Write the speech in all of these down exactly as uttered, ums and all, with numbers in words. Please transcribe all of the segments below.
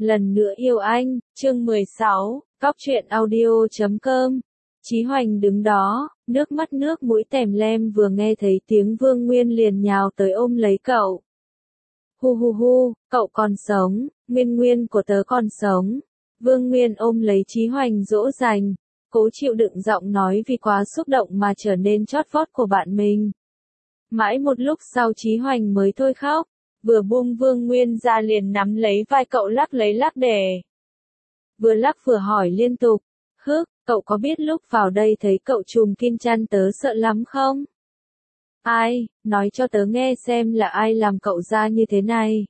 Lần nữa yêu anh, chương mười sáu, Cóc truyện audio chấm com. Chí Hoành đứng đó, nước mắt nước mũi tèm lem vừa nghe thấy tiếng Vương Nguyên liền nhào tới ôm lấy cậu. Hu hu hu, cậu còn sống, Nguyên Nguyên của tớ còn sống. Vương Nguyên ôm lấy Chí Hoành dỗ dành, cố chịu đựng giọng nói vì quá xúc động mà trở nên chót vót của bạn mình. Mãi một lúc sau Chí Hoành mới thôi khóc, vừa buông Vương Nguyên ra liền nắm lấy vai cậu lắc lấy lắc để. Vừa lắc vừa hỏi liên tục, hức, cậu có biết lúc vào đây thấy cậu trùm kim chăn tớ sợ lắm không? Ai, nói cho tớ nghe xem là ai làm cậu ra như thế này?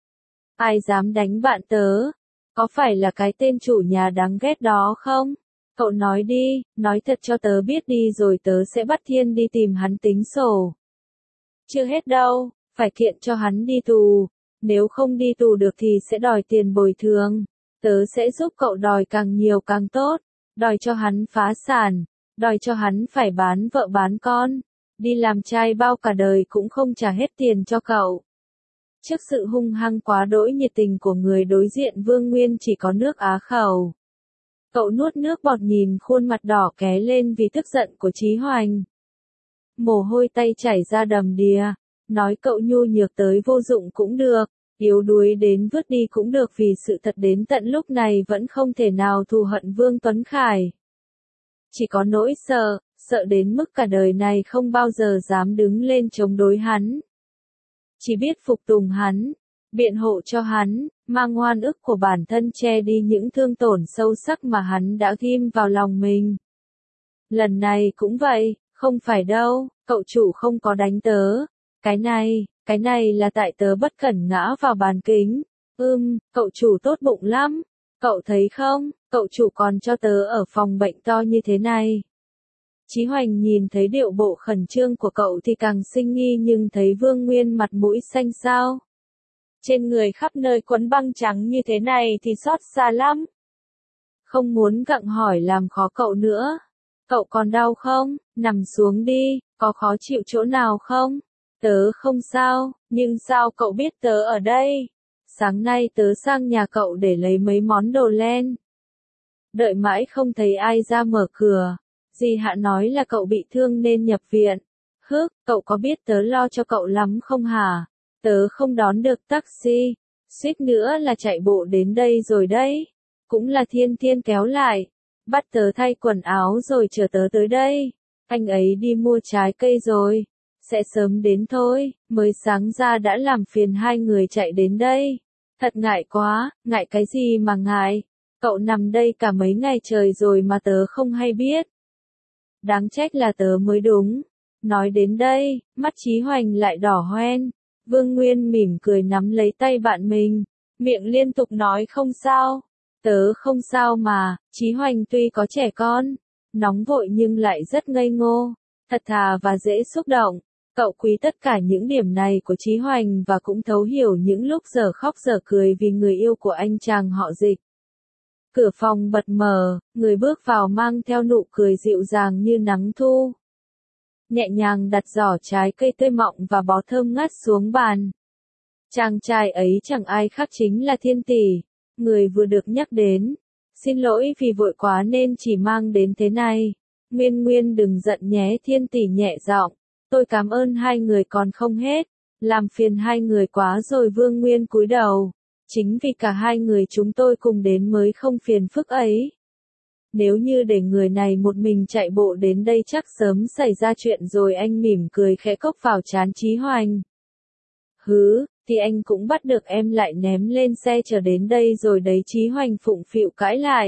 Ai dám đánh bạn tớ? Có phải là cái tên chủ nhà đáng ghét đó không? Cậu nói đi, nói thật cho tớ biết đi rồi tớ sẽ bắt Thiên đi tìm hắn tính sổ. Chưa hết đâu, phải kiện cho hắn đi tù. Nếu không đi tù được thì sẽ đòi tiền bồi thường. Tớ sẽ giúp cậu đòi càng nhiều càng tốt. Đòi cho hắn phá sản. Đòi cho hắn phải bán vợ bán con. Đi làm trai bao cả đời cũng không trả hết tiền cho cậu. Trước sự hung hăng quá đỗi nhiệt tình của người đối diện Vương Nguyên chỉ có nước á khẩu. Cậu nuốt nước bọt nhìn khuôn mặt đỏ ké lên vì tức giận của Chí Hoành. Mồ hôi tay chảy ra đầm đìa. Nói cậu nhu nhược tới vô dụng cũng được, yếu đuối đến vứt đi cũng được vì sự thật đến tận lúc này vẫn không thể nào thù hận Vương Tuấn Khải. Chỉ có nỗi sợ, sợ đến mức cả đời này không bao giờ dám đứng lên chống đối hắn. Chỉ biết phục tùng hắn, biện hộ cho hắn, mang oan ức của bản thân che đi những thương tổn sâu sắc mà hắn đã ghim vào lòng mình. Lần này cũng vậy, không phải đâu, cậu chủ không có đánh tớ. Cái này, cái này là tại tớ bất cẩn ngã vào bàn kính. Ưm, cậu chủ tốt bụng lắm. Cậu thấy không, cậu chủ còn cho tớ ở phòng bệnh to như thế này. Chí Hoành nhìn thấy điệu bộ khẩn trương của cậu thì càng sinh nghi nhưng thấy Vương Nguyên mặt mũi xanh xao. Trên người khắp nơi quấn băng trắng như thế này thì xót xa lắm. Không muốn gặng hỏi làm khó cậu nữa. Cậu còn đau không? Nằm xuống đi, có khó chịu chỗ nào không? Tớ không sao, nhưng sao cậu biết tớ ở đây? Sáng nay tớ sang nhà cậu để lấy mấy món đồ len. Đợi mãi không thấy ai ra mở cửa. Dì Hạ nói là cậu bị thương nên nhập viện. Hức, cậu có biết tớ lo cho cậu lắm không hả? Tớ không đón được taxi. Suýt nữa là chạy bộ đến đây rồi đấy. Cũng là Thiên Thiên kéo lại. Bắt tớ thay quần áo rồi chờ tớ tới đây. Anh ấy đi mua trái cây rồi. Sẽ sớm đến thôi, mới sáng ra đã làm phiền hai người chạy đến đây. Thật ngại quá, ngại cái gì mà ngại. Cậu nằm đây cả mấy ngày trời rồi mà tớ không hay biết. Đáng trách là tớ mới đúng. Nói đến đây, mắt Chí Hoành lại đỏ hoen. Vương Nguyên mỉm cười nắm lấy tay bạn mình. Miệng liên tục nói không sao. Tớ không sao mà, Chí Hoành tuy có trẻ con, nóng vội nhưng lại rất ngây ngô, thật thà và dễ xúc động. Cậu quý tất cả những điểm này của Chí Hoành và cũng thấu hiểu những lúc giờ khóc giờ cười vì người yêu của anh chàng họ Dịch. Cửa phòng bật mở, người bước vào mang theo nụ cười dịu dàng như nắng thu. Nhẹ nhàng đặt giỏ trái cây tươi mọng và bó thơm ngát xuống bàn. Chàng trai ấy chẳng ai khác chính là Thiên tỷ, người vừa được nhắc đến. Xin lỗi vì vội quá nên chỉ mang đến thế này. Nguyên Nguyên đừng giận nhé, Thiên tỷ nhẹ giọng. Tôi cảm ơn hai người còn không hết. Làm phiền hai người quá rồi. Vương Nguyên cúi đầu. Chính vì cả hai người chúng tôi cùng đến mới không phiền phức ấy. Nếu như để người này một mình chạy bộ đến đây chắc sớm xảy ra chuyện rồi. Anh mỉm cười khẽ cốc vào trán Chí Hoành. Hứ, thì anh cũng bắt được em lại ném lên xe chờ đến đây rồi đấy. Chí Hoành phụng phịu cãi lại.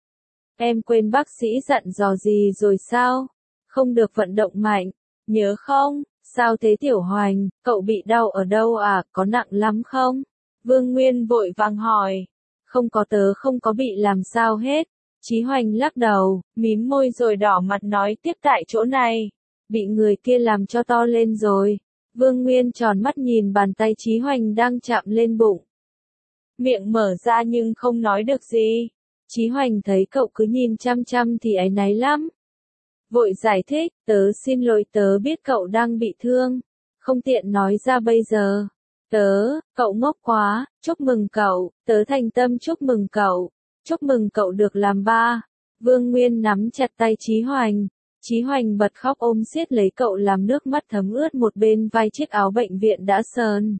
Em quên bác sĩ dặn dò gì rồi sao? Không được vận động mạnh. Nhớ không? Sao thế Tiểu Hoành, cậu bị đau ở đâu à, có nặng lắm không? Vương Nguyên vội vàng hỏi. Không có, tớ không có bị làm sao hết. Chí Hoành lắc đầu, mím môi rồi đỏ mặt nói tiếp tại chỗ này. Bị người kia làm cho to lên rồi. Vương Nguyên tròn mắt nhìn bàn tay Chí Hoành đang chạm lên bụng. Miệng mở ra nhưng không nói được gì. Chí Hoành thấy cậu cứ nhìn chăm chăm thì áy náy lắm. Vội giải thích, tớ xin lỗi, tớ biết cậu đang bị thương. Không tiện nói ra bây giờ. Tớ, cậu ngốc quá, chúc mừng cậu, tớ thành tâm chúc mừng cậu, chúc mừng cậu được làm ba. Vương Nguyên nắm chặt tay Chí Hoành, Chí Hoành bật khóc ôm siết lấy cậu làm nước mắt thấm ướt một bên vai chiếc áo bệnh viện đã sờn.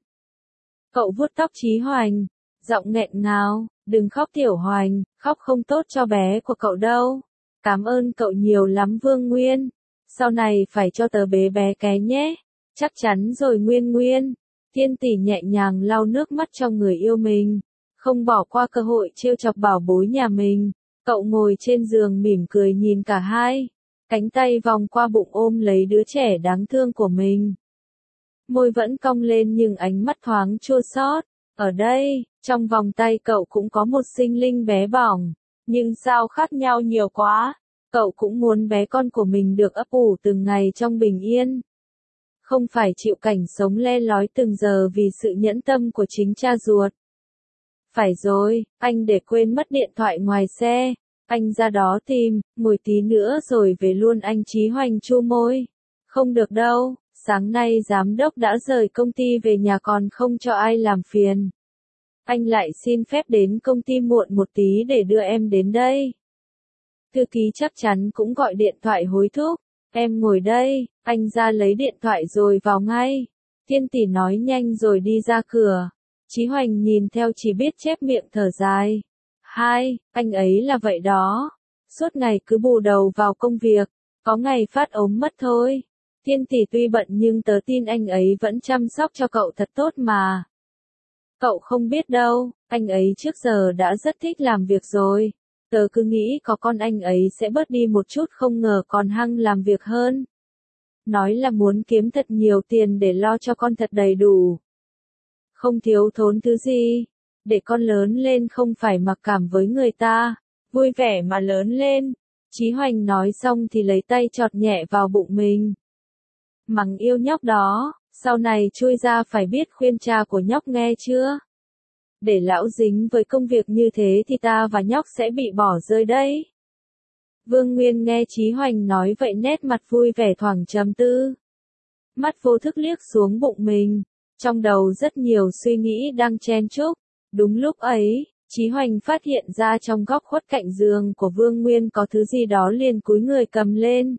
Cậu vuốt tóc Chí Hoành, giọng nghẹn ngào, đừng khóc Tiểu Hoành, khóc không tốt cho bé của cậu đâu. Cảm ơn cậu nhiều lắm Vương Nguyên, sau này phải cho tớ bế bé cái nhé. Chắc chắn rồi Nguyên Nguyên. Thiên tỷ nhẹ nhàng lau nước mắt cho người yêu mình, không bỏ qua cơ hội trêu chọc bảo bối nhà mình. Cậu ngồi trên giường mỉm cười nhìn cả hai, cánh tay vòng qua bụng ôm lấy đứa trẻ đáng thương của mình. Môi vẫn cong lên nhưng ánh mắt thoáng chua xót. Ở đây, trong vòng tay cậu cũng có một sinh linh bé bỏng, nhưng sao khác nhau nhiều quá. Cậu cũng muốn bé con của mình được ấp ủ từng ngày trong bình yên. Không phải chịu cảnh sống le lói từng giờ vì sự nhẫn tâm của chính cha ruột. Phải rồi, anh để quên mất điện thoại ngoài xe. Anh ra đó tìm, ngồi tí nữa rồi về luôn anh Chí Hoành chu môi. Không được đâu, sáng nay giám đốc đã rời công ty về nhà còn không cho ai làm phiền. Anh lại xin phép đến công ty muộn một tí để đưa em đến đây. Thư ký chắc chắn cũng gọi điện thoại hối thúc. Em ngồi đây, anh ra lấy điện thoại rồi vào ngay. Thiên tỷ nói nhanh rồi đi ra cửa. Chí Hoành nhìn theo chỉ biết chép miệng thở dài. Hai, anh ấy là vậy đó. Suốt ngày cứ bù đầu vào công việc, có ngày phát ốm mất thôi. Thiên tỷ tuy bận nhưng tớ tin anh ấy vẫn chăm sóc cho cậu thật tốt mà. Cậu không biết đâu, anh ấy trước giờ đã rất thích làm việc rồi. Tớ cứ nghĩ có con anh ấy sẽ bớt đi một chút không ngờ còn hăng làm việc hơn. Nói là muốn kiếm thật nhiều tiền để lo cho con thật đầy đủ. Không thiếu thốn thứ gì. Để con lớn lên không phải mặc cảm với người ta. Vui vẻ mà lớn lên. Chí Hoành nói xong thì lấy tay chọt nhẹ vào bụng mình. Mắng yêu nhóc đó, sau này chui ra phải biết khuyên cha của nhóc nghe chưa? Để lão dính với công việc như thế thì ta và nhóc sẽ bị bỏ rơi đấy. Vương Nguyên nghe Chí Hoành nói vậy nét mặt vui vẻ thoảng trầm tư. Mắt vô thức liếc xuống bụng mình, trong đầu rất nhiều suy nghĩ đang chen chúc. Đúng lúc ấy, Chí Hoành phát hiện ra trong góc khuất cạnh giường của Vương Nguyên có thứ gì đó liền cúi người cầm lên.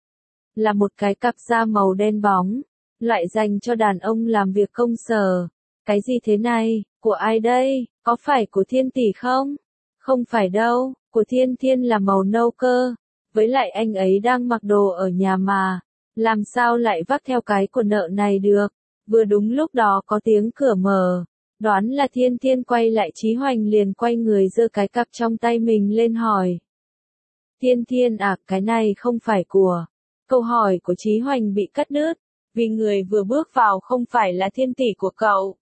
Là một cái cặp da màu đen bóng, loại dành cho đàn ông làm việc công sở. Cái gì thế này, của ai đây, có phải của Thiên tỷ không? Không phải đâu, của Thiên Thiên là màu nâu cơ. Với lại anh ấy đang mặc đồ ở nhà mà, làm sao lại vác theo cái của nợ này được. Vừa đúng lúc đó có tiếng cửa mở, đoán là Thiên Thiên quay lại Chí Hoành liền quay người giơ cái cặp trong tay mình lên hỏi. Thiên Thiên à, cái này không phải của. Câu hỏi của Chí Hoành bị cắt đứt, vì người vừa bước vào không phải là Thiên tỷ của cậu.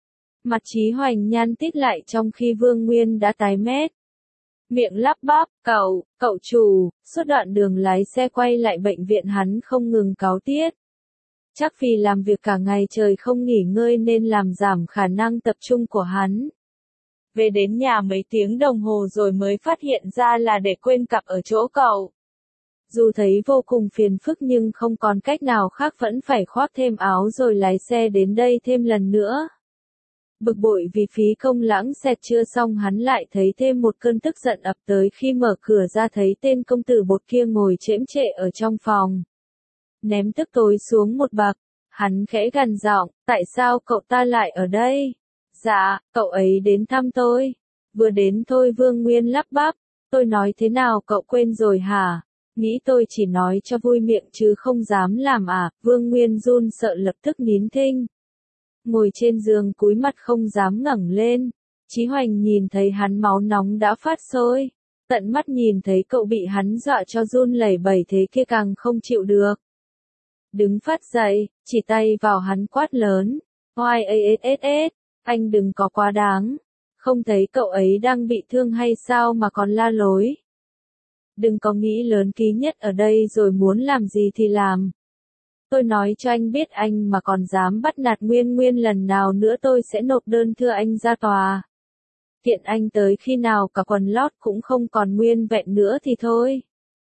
Mặt Chí Hoành nhăn tít lại trong khi Vương Nguyên đã tái mét. Miệng lắp bắp, cậu, cậu chủ, suốt đoạn đường lái xe quay lại bệnh viện hắn không ngừng cáu tiết. Chắc vì làm việc cả ngày trời không nghỉ ngơi nên làm giảm khả năng tập trung của hắn. Về đến nhà mấy tiếng đồng hồ rồi mới phát hiện ra là để quên cặp ở chỗ cậu. Dù thấy vô cùng phiền phức nhưng không còn cách nào khác vẫn phải khoác thêm áo rồi lái xe đến đây thêm lần nữa. Bực bội vì phí công lãng xẹt chưa xong hắn lại thấy thêm một cơn tức giận ập tới khi mở cửa ra thấy tên công tử bột kia ngồi chễm chệ ở trong phòng. Ném tức tối xuống một bậc, hắn khẽ gằn giọng, tại sao cậu ta lại ở đây? Dạ, cậu ấy đến thăm tôi. Vừa đến thôi Vương Nguyên lắp bắp, tôi nói thế nào cậu quên rồi hả? Nghĩ tôi chỉ nói cho vui miệng chứ không dám làm à? Vương Nguyên run sợ lập tức nín thinh. Ngồi trên giường cúi mặt không dám ngẩng lên. Chí Hoành nhìn thấy hắn máu nóng đã phát sôi. Tận mắt nhìn thấy cậu bị hắn dọa cho run lẩy bẩy thế kia càng không chịu được. Đứng phát dậy, chỉ tay vào hắn quát lớn. Oai ass, anh đừng có quá đáng. Không thấy cậu ấy đang bị thương hay sao mà còn la lối. Đừng có nghĩ lớn ký nhất ở đây rồi muốn làm gì thì làm. Tôi nói cho anh biết anh mà còn dám bắt nạt Nguyên Nguyên lần nào nữa tôi sẽ nộp đơn thưa anh ra tòa. Kiện anh tới khi nào cả quần lót cũng không còn nguyên vẹn nữa thì thôi.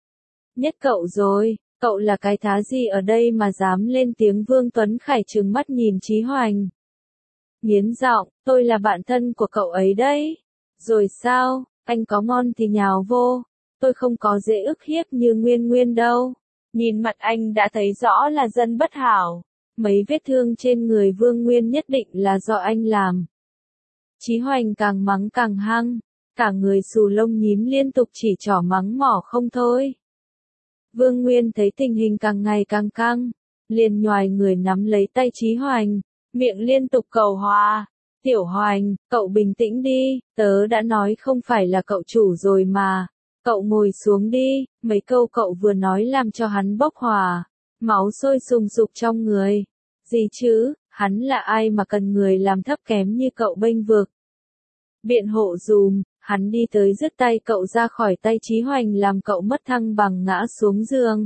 Nhất cậu rồi, cậu là cái thá gì ở đây mà dám lên tiếng? Vương Tuấn Khải trừng mắt nhìn Chí Hoành. nghiến giọng, tôi là bạn thân của cậu ấy đấy. Rồi sao, anh có ngon thì nhào vô, tôi không có dễ ức hiếp như Nguyên Nguyên đâu. Nhìn mặt anh đã thấy rõ là dân bất hảo. Mấy vết thương trên người Vương Nguyên nhất định là do anh làm. Chí Hoành càng mắng càng hăng, cả người xù lông nhím liên tục chỉ trỏ mắng mỏ không thôi. Vương Nguyên thấy tình hình càng ngày càng căng, liền nhoài người nắm lấy tay Chí Hoành, miệng liên tục cầu hòa. Tiểu Hoành, cậu bình tĩnh đi, tớ đã nói không phải là cậu chủ rồi mà. Cậu ngồi xuống đi, mấy câu cậu vừa nói làm cho hắn bốc hỏa, máu sôi sùng sục trong người. Gì chứ, hắn là ai mà cần người làm thấp kém như cậu bênh vực. Biện hộ dùm, hắn đi tới dứt tay cậu ra khỏi tay Chí Hoành làm cậu mất thăng bằng ngã xuống giường.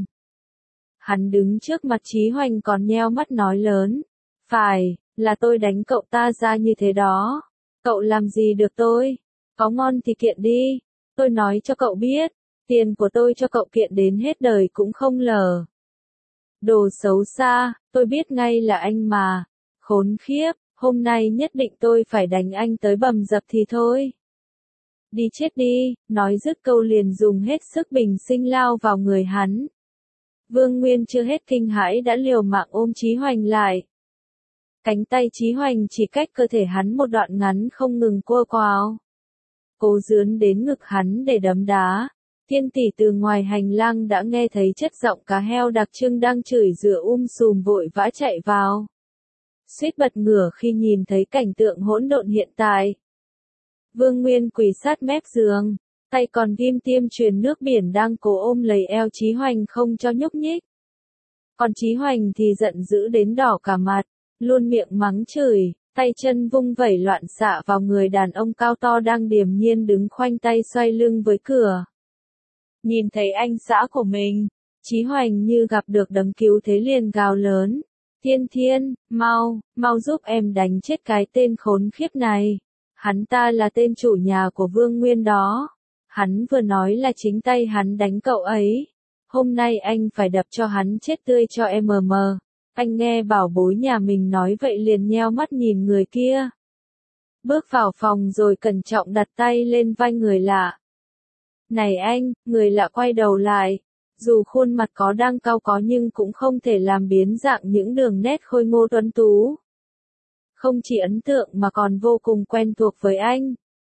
Hắn đứng trước mặt Chí Hoành còn nheo mắt nói lớn, phải, là tôi đánh cậu ta ra như thế đó. Cậu làm gì được tôi? Có ngon thì kiện đi. Tôi nói cho cậu biết, tiền của tôi cho cậu kiện đến hết đời cũng không lờ. Đồ xấu xa, tôi biết ngay là anh mà. Khốn khiếp, hôm nay nhất định tôi phải đánh anh tới bầm dập thì thôi. Đi chết đi, nói dứt câu liền dùng hết sức bình sinh lao vào người hắn. Vương Nguyên chưa hết kinh hãi đã liều mạng ôm Chí Hoành lại. Cánh tay Chí Hoành chỉ cách cơ thể hắn một đoạn ngắn không ngừng cua quào. Cố dướn đến ngực hắn để đấm đá. Thiên tỷ từ ngoài hành lang đã nghe thấy chất giọng cá heo đặc trưng đang chửi rủa um sùm vội vã chạy vào. Suýt bật ngửa khi nhìn thấy cảnh tượng hỗn độn hiện tại. Vương Nguyên quỳ sát mép giường, tay còn ghim tiêm truyền nước biển đang cố ôm lấy eo Chí Hoành không cho nhúc nhích. Còn Chí Hoành thì giận dữ đến đỏ cả mặt, luôn miệng mắng chửi, tay chân vung vẩy loạn xạ vào người đàn ông cao to đang điềm nhiên đứng khoanh tay xoay lưng với cửa. Nhìn thấy anh xã của mình, Chí Hoành như gặp được đấng cứu thế liền gào lớn. Thiên Thiên, mau, mau giúp em đánh chết cái tên khốn khiếp này. Hắn ta là tên chủ nhà của Vương Nguyên đó. Hắn vừa nói là chính tay hắn đánh cậu ấy. Hôm nay anh phải đập cho hắn chết tươi cho em mờ mờ. Anh nghe bảo bối nhà mình nói vậy liền nheo mắt nhìn người kia. Bước vào phòng rồi cẩn trọng đặt tay lên vai người lạ. Này anh, người lạ quay đầu lại. Dù khuôn mặt có đang cau có nhưng cũng không thể làm biến dạng những đường nét khôi ngô tuấn tú. Không chỉ ấn tượng mà còn vô cùng quen thuộc với anh.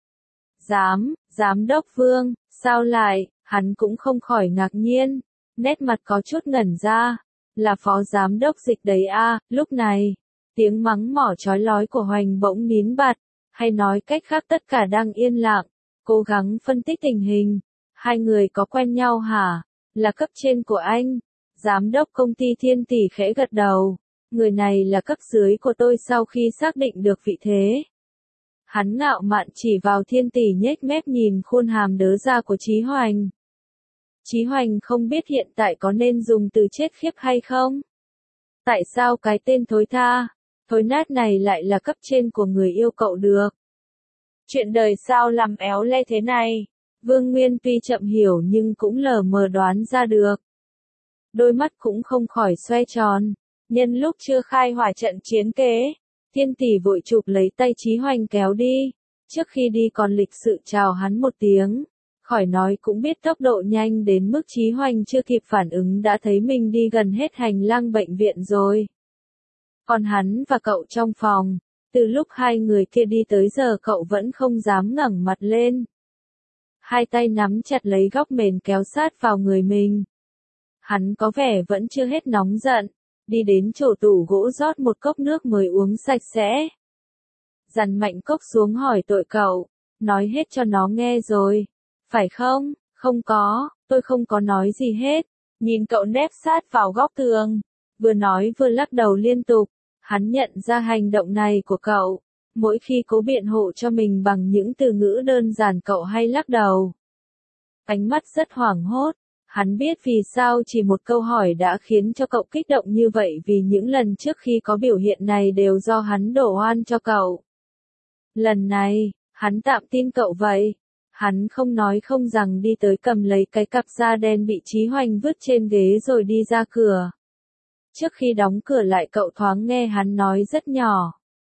Giám, giám đốc Vương, sao lại, hắn cũng không khỏi ngạc nhiên. Nét mặt có chút ngẩn ra. Là phó giám đốc Dịch đấy à, lúc này, tiếng mắng mỏ chói lói của Hoành bỗng nín bặt, hay nói cách khác tất cả đang yên lặng, cố gắng phân tích tình hình. Hai người có quen nhau hả? Là cấp trên của anh. Giám đốc công ty Thiên Tỷ khẽ gật đầu. Người này là cấp dưới của tôi sau khi xác định được vị thế. Hắn ngạo mạn chỉ vào Thiên Tỷ nhếch mép nhìn khuôn hàm đớ ra của Chí Hoành. Chí Hoành không biết hiện tại có nên dùng từ chết khiếp hay không? Tại sao cái tên thối tha, thối nát này lại là cấp trên của người yêu cậu được? Chuyện đời sao làm éo le thế này? Vương Nguyên tuy chậm hiểu nhưng cũng lờ mờ đoán ra được. Đôi mắt cũng không khỏi xoay tròn. Nhân lúc chưa khai hỏa trận chiến kế, Thiên Tỷ vội chụp lấy tay Chí Hoành kéo đi. Trước khi đi còn lịch sự chào hắn một tiếng. Khỏi nói cũng biết tốc độ nhanh đến mức Chí Hoành chưa kịp phản ứng đã thấy mình đi gần hết hành lang bệnh viện rồi. Còn hắn và cậu trong phòng, từ lúc hai người kia đi tới giờ cậu vẫn không dám ngẩng mặt lên. Hai tay nắm chặt lấy góc mền kéo sát vào người mình. Hắn có vẻ vẫn chưa hết nóng giận, đi đến chỗ tủ gỗ rót một cốc nước mới uống sạch sẽ. Dằn mạnh cốc xuống hỏi tội cậu, nói hết cho nó nghe rồi. Phải không? Không có, tôi không có nói gì hết. Nhìn cậu nép sát vào góc tường, vừa nói vừa lắc đầu liên tục. Hắn nhận ra hành động này của cậu. Mỗi khi cố biện hộ cho mình bằng những từ ngữ đơn giản cậu hay lắc đầu. Ánh mắt rất hoảng hốt. Hắn biết vì sao chỉ một câu hỏi đã khiến cho cậu kích động như vậy vì những lần trước khi có biểu hiện này đều do hắn đổ oan cho cậu. Lần này, hắn tạm tin cậu vậy. Hắn không nói không rằng đi tới cầm lấy cái cặp da đen bị Chí Hoành vứt trên ghế rồi đi ra cửa. Trước khi đóng cửa lại cậu thoáng nghe hắn nói rất nhỏ.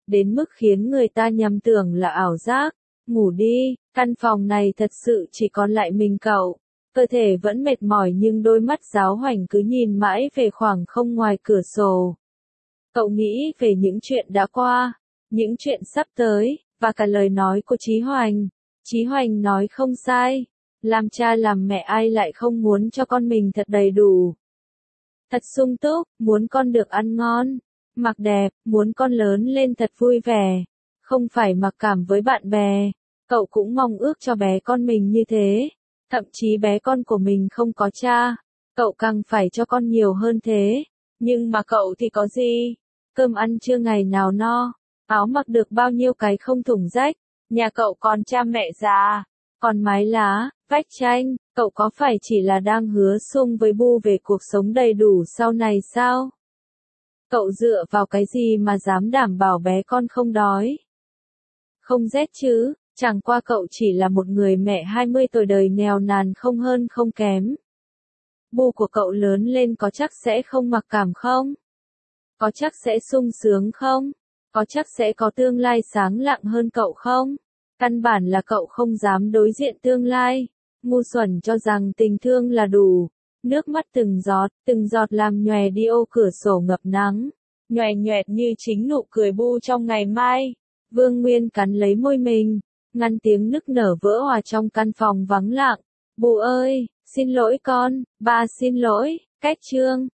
đến mức khiến người ta nhầm tưởng là ảo giác. Ngủ đi, căn phòng này thật sự chỉ còn lại mình cậu. Cơ thể vẫn mệt mỏi nhưng đôi mắt Giáo Hoành cứ nhìn mãi về khoảng không ngoài cửa sổ. Cậu nghĩ về những chuyện đã qua, những chuyện sắp tới, và cả lời nói của Chí Hoành. Chí Hoành nói không sai, làm cha làm mẹ ai lại không muốn cho con mình thật đầy đủ, thật sung túc, muốn con được ăn ngon, mặc đẹp, muốn con lớn lên thật vui vẻ, không phải mặc cảm với bạn bè. Cậu cũng mong ước cho bé con mình như thế, thậm chí bé con của mình không có cha, cậu càng phải cho con nhiều hơn thế. Nhưng mà cậu thì có gì? Cơm ăn chưa ngày nào no, áo mặc được bao nhiêu cái không thủng rách, nhà cậu còn cha mẹ già, còn mái lá, vách tranh, cậu có phải chỉ là đang hứa sung với Bu về cuộc sống đầy đủ sau này sao? Cậu dựa vào cái gì mà dám đảm bảo bé con không đói, không rét chứ? Chẳng qua cậu chỉ là một người mẹ hai mươi tuổi đời nghèo nàn không hơn không kém. Bu của cậu lớn lên có chắc sẽ không mặc cảm không? Có chắc sẽ sung sướng không? Có chắc sẽ có tương lai sáng lạng hơn cậu không? Căn bản là cậu không dám đối diện tương lai. Ngu xuẩn cho rằng tình thương là đủ. Nước mắt từng giọt, từng giọt làm nhòe đi ô cửa sổ ngập nắng. Nhòe nhòe như chính nụ cười Bu trong ngày mai. Vương Nguyên cắn lấy môi mình, ngăn tiếng nức nở vỡ hòa trong căn phòng vắng lặng. Bu ơi, xin lỗi con, ba xin lỗi, cách chương.